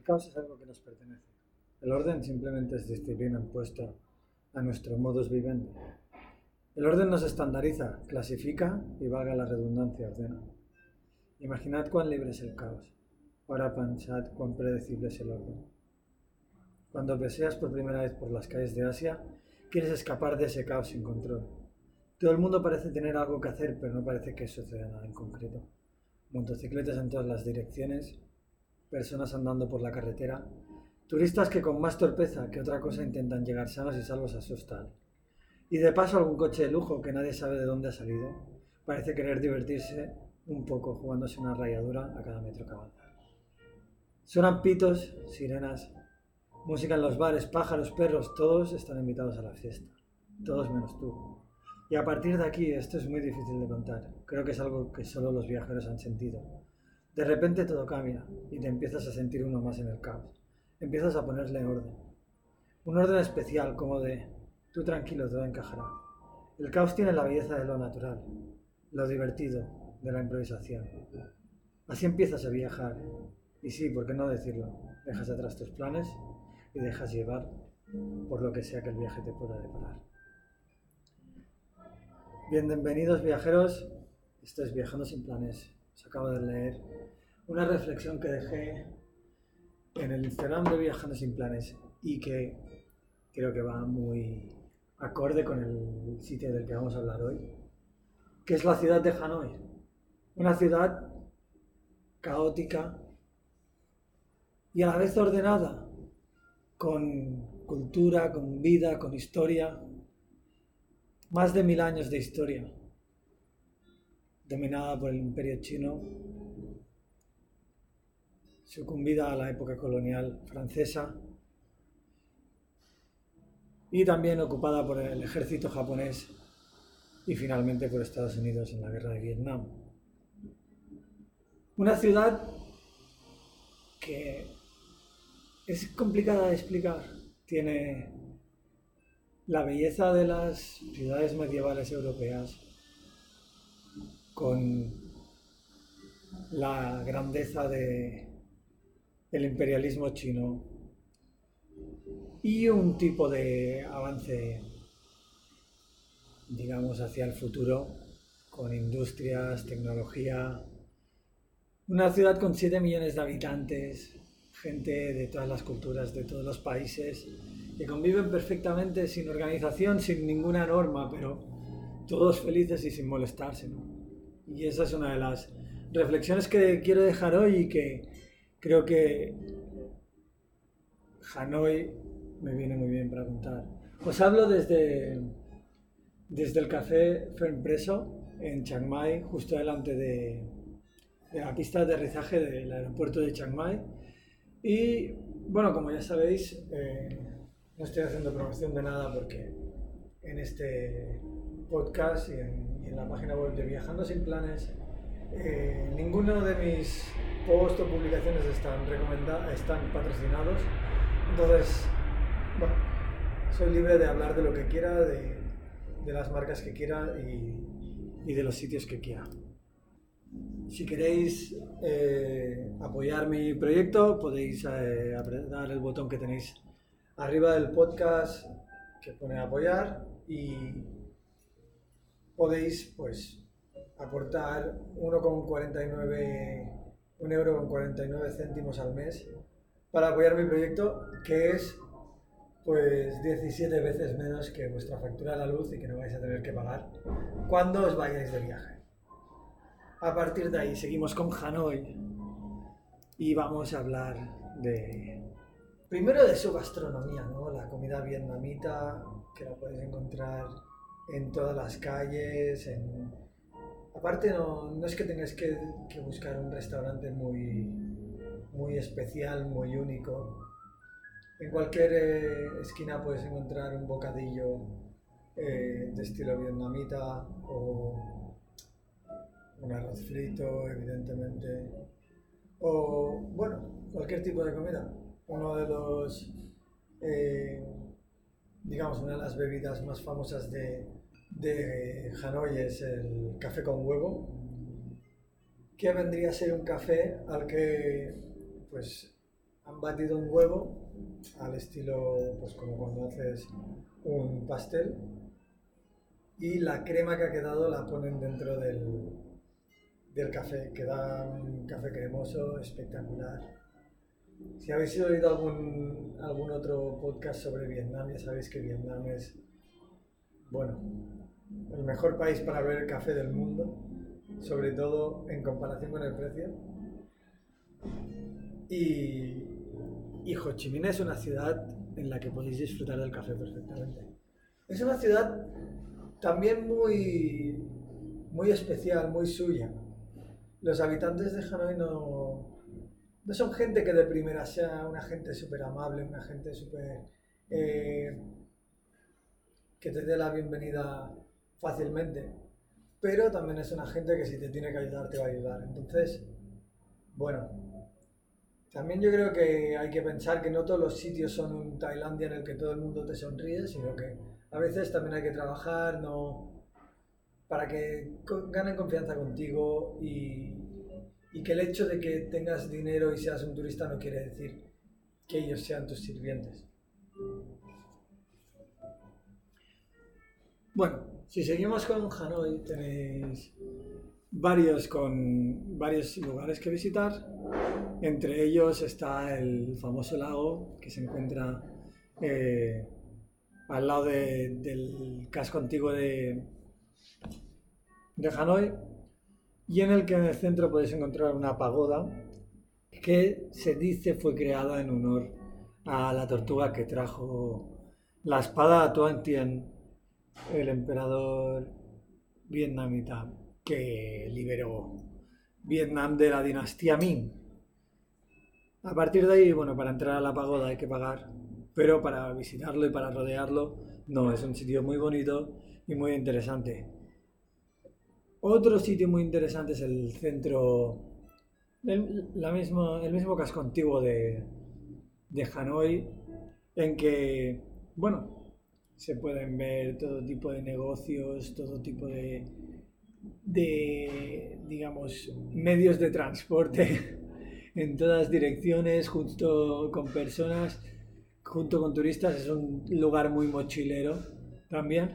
caos es algo que nos pertenece. El orden simplemente es disciplina impuesta a nuestro modus vivendi. El orden nos estandariza, clasifica y, valga la redundancia, ordena. Imaginad cuán libre es el caos. Ahora pensad cuán predecible es el orden. Cuando paseas por primera vez por las calles de Asia, quieres escapar de ese caos sin control. Todo el mundo parece tener algo que hacer, pero no parece que suceda nada en concreto. Motocicletas en todas las direcciones, personas andando por la carretera, turistas que con más torpeza que otra cosa intentan llegar sanos y salvos a su hostal. Y de paso algún coche de lujo que nadie sabe de dónde ha salido, parece querer divertirse un poco jugándose una rayadura a cada metro que avanza. Suenan pitos, sirenas, música en los bares, pájaros, perros, todos están invitados a la fiesta. Todos menos tú. Y a partir de aquí, esto es muy difícil de contar. Creo que es algo que solo los viajeros han sentido. De repente todo cambia y te empiezas a sentir uno más en el caos. Empiezas a ponerle orden. Un orden especial, como de, tú tranquilo, todo encajará. El caos tiene la belleza de lo natural, lo divertido de la improvisación. Así empiezas a viajar. Y sí, ¿por qué no decirlo? Dejas atrás tus planes y dejas llevar por lo que sea que el viaje te pueda deparar. Bienvenidos viajeros, esto es Viajando sin Planes. Os acabo de leer una reflexión que dejé en el Instagram de Viajando sin Planes y que creo que va muy acorde con el sitio del que vamos a hablar hoy, que es la ciudad de Hanoi. Una ciudad caótica y a la vez ordenada, con cultura, con vida, con historia. Más de 1000 años de historia, dominada por el Imperio Chino, sucumbida a la época colonial francesa y también ocupada por el ejército japonés y finalmente por Estados Unidos en la guerra de Vietnam. Una ciudad que es complicada de explicar, tiene la belleza de las ciudades medievales europeas con la grandeza del imperialismo chino y un tipo de avance, digamos, hacia el futuro con industrias, tecnología. Una ciudad con 7 millones de habitantes, gente de todas las culturas, de todos los países, que conviven perfectamente sin organización, sin ninguna norma, pero todos felices y sin molestarse, ¿no? Y esa es una de las reflexiones que quiero dejar hoy y que creo que Hanoi me viene muy bien para contar. Os hablo desde el café Fermpreso en Chiang Mai, justo delante de la pista de aterrizaje del aeropuerto de Chiang Mai. Y bueno, como ya sabéis, no estoy haciendo promoción de nada porque en este podcast y en la página web de Viajando sin Planes, ninguno de mis posts o publicaciones están patrocinados. Entonces, bueno, soy libre de hablar de lo que quiera, de las marcas que quiera y de los sitios que quiera. Si queréis apoyar mi proyecto, podéis apretar el botón que tenéis arriba del podcast que pone apoyar y podéis pues aportar 1,49 céntimos al mes para apoyar mi proyecto, que es pues 17 veces menos que vuestra factura de la luz y que no vais a tener que pagar cuando os vayáis de viaje. A partir de ahí seguimos con Hanoi y vamos a hablar primero de su gastronomía, ¿no? La comida vietnamita, que la podéis encontrar en todas las calles. Aparte no es que tengáis que buscar un restaurante muy especial, muy único. En cualquier esquina puedes encontrar un bocadillo de estilo vietnamita o un arroz frito, evidentemente, o, bueno, cualquier tipo de comida. Uno de los, digamos, una de las bebidas más famosas de Hanoi es el café con huevo, que vendría a ser un café al que, pues, han batido un huevo al estilo, pues como cuando haces un pastel, y la crema que ha quedado la ponen dentro del café, que da un café cremoso espectacular. Si habéis oído algún otro podcast sobre Vietnam, ya sabéis que Vietnam es, bueno, el mejor país para beber café del mundo, sobre todo en comparación con el precio. Y Ho Chi Minh es una ciudad en la que podéis disfrutar del café perfectamente. Es una ciudad también muy especial, muy suya. Los habitantes de Hanoi no son gente que de primera sea una gente súper amable, una gente súper que te dé la bienvenida fácilmente, pero también es una gente que si te tiene que ayudar, te va a ayudar. Entonces, bueno, también yo creo que hay que pensar que no todos los sitios son un Tailandia en el que todo el mundo te sonríe, sino que a veces también hay que trabajar para que ganen confianza contigo y que el hecho de que tengas dinero y seas un turista no quiere decir que ellos sean tus sirvientes. Bueno, si seguimos con Hanoi, tenéis varios lugares que visitar. Entre ellos está el famoso lago que se encuentra al lado del casco antiguo de Hanoi, y en el que en el centro podéis encontrar una pagoda que se dice fue creada en honor a la tortuga que trajo la espada a Tuan Tien, el emperador vietnamita que liberó Vietnam de la dinastía Ming. A partir de ahí, bueno, para entrar a la pagoda hay que pagar, pero para visitarlo y para rodearlo, no, es un sitio muy bonito y muy interesante. Otro sitio muy interesante es el centro, el mismo casco antiguo de Hanoi, en que, bueno, se pueden ver todo tipo de negocios, todo tipo de digamos, medios de transporte en todas direcciones, junto con personas, junto con turistas. Es un lugar muy mochilero también.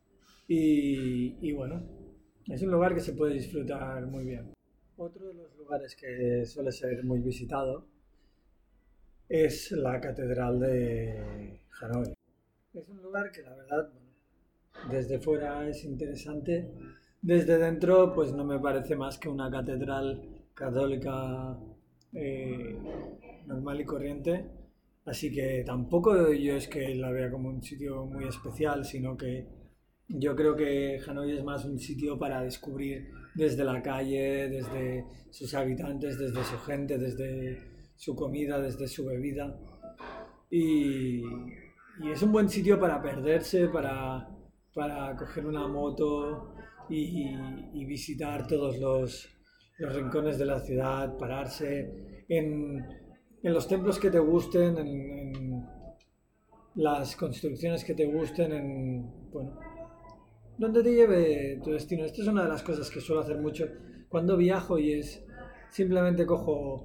Y bueno, es un lugar que se puede disfrutar muy bien. Otro de los lugares que suele ser muy visitado es la Catedral de Hanoi. Es un lugar que la verdad, bueno, desde fuera es interesante. Desde dentro, pues no me parece más que una catedral católica normal y corriente. Así que tampoco yo es que la vea como un sitio muy especial, sino que yo creo que Hanoi es más un sitio para descubrir desde la calle, desde sus habitantes, desde su gente, desde su comida, desde su bebida. Y es un buen sitio para perderse, para coger una moto y visitar todos los rincones de la ciudad, pararse en los templos que te gusten, en las construcciones que te gusten, bueno, donde te lleve tu destino. Esto es una de las cosas que suelo hacer mucho cuando viajo, y es simplemente cojo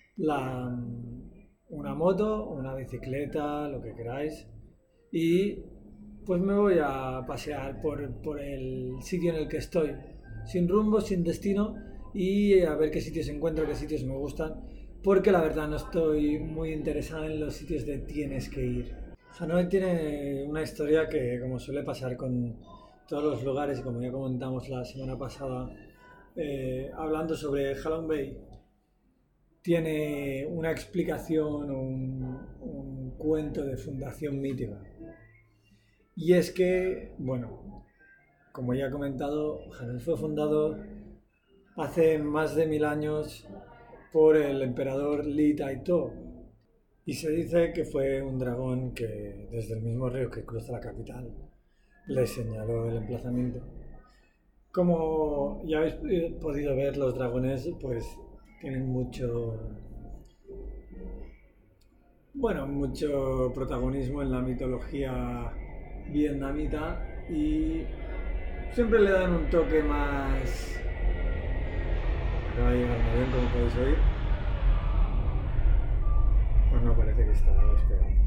una moto, una bicicleta, lo que queráis, y pues me voy a pasear por el sitio en el que estoy, sin rumbo, sin destino, y a ver qué sitios encuentro, qué sitios me gustan, porque la verdad no estoy muy interesado en los sitios de tienes que ir. Hanoi tiene una historia que, como suele pasar con todos los lugares, y como ya comentamos la semana pasada hablando sobre Halong Bay, tiene una explicación, un cuento de fundación mítica. Y es que, bueno, como ya he comentado, Hanoi fue fundado hace más de 1000 años por el emperador Li Taito, y se dice que fue un dragón que desde el mismo río que cruza la capital le señaló el emplazamiento. Como ya habéis podido ver, los dragones pues tienen mucho protagonismo en la mitología vietnamita, y siempre le dan un toque más... Acaba de llegar un avión, como podéis oír. mejor no parece que está despegando.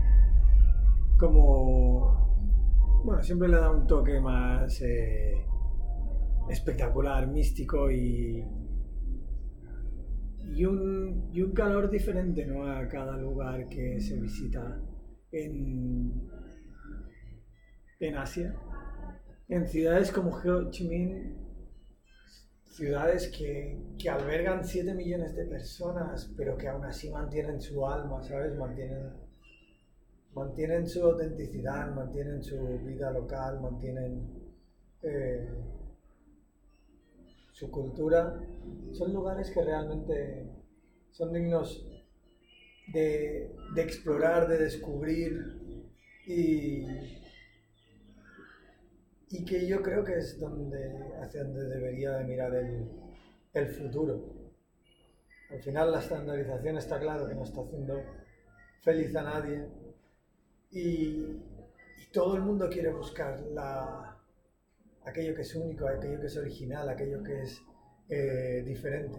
Bueno, siempre le da un toque más espectacular, místico y un calor diferente, ¿no?, a cada lugar que se visita en Asia. En ciudades como Ho Chi Minh, ciudades que albergan 7 millones de personas, pero que aún así mantienen su alma, ¿sabes? Mantienen su autenticidad, mantienen su vida local, mantienen su cultura. Son lugares que realmente son dignos de explorar, de descubrir y que yo creo que es hacia donde debería de mirar el futuro. Al final la estandarización está claro que no está haciendo feliz a nadie y todo el mundo quiere buscar aquello que es único, aquello que es original, aquello que es diferente.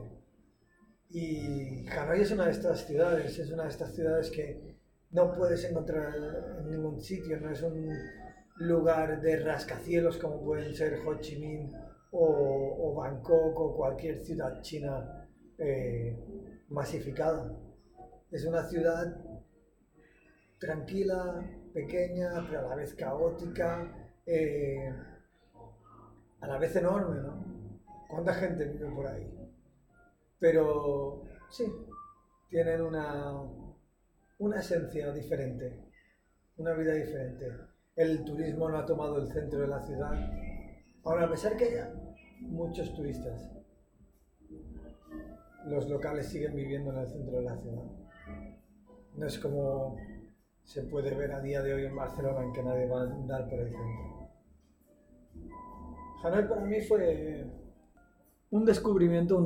Y Hanoi es una de estas ciudades que no puedes encontrar en ningún sitio, no es un lugar de rascacielos como pueden ser Ho Chi Minh o Bangkok o cualquier ciudad china masificada. Es una ciudad tranquila, pequeña, pero a la vez caótica, a la vez enorme, ¿no? ¿Cuánta gente vive por ahí? Pero sí, tienen una esencia diferente, una vida diferente. El turismo no ha tomado el centro de la ciudad. Ahora, a pesar que haya muchos turistas, los locales siguen viviendo en el centro de la ciudad. No es como se puede ver a día de hoy en Barcelona, en que nadie va a andar por el centro. Hanoi para mí fue un descubrimiento,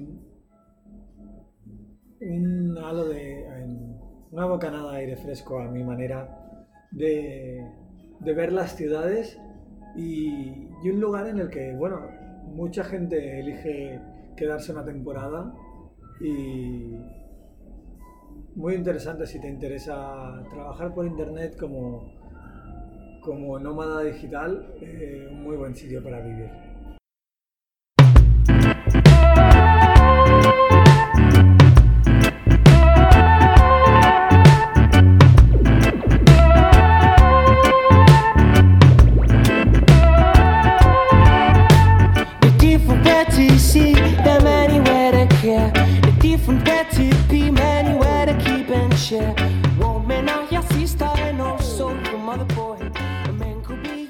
un halo una bocanada de aire fresco a mi manera de ver las ciudades y un lugar en el que, bueno, mucha gente elige quedarse una temporada y muy interesante si te interesa trabajar por internet como nómada digital, un muy buen sitio para vivir. See them anywhere to care. The different where to be, anywhere to keep and share.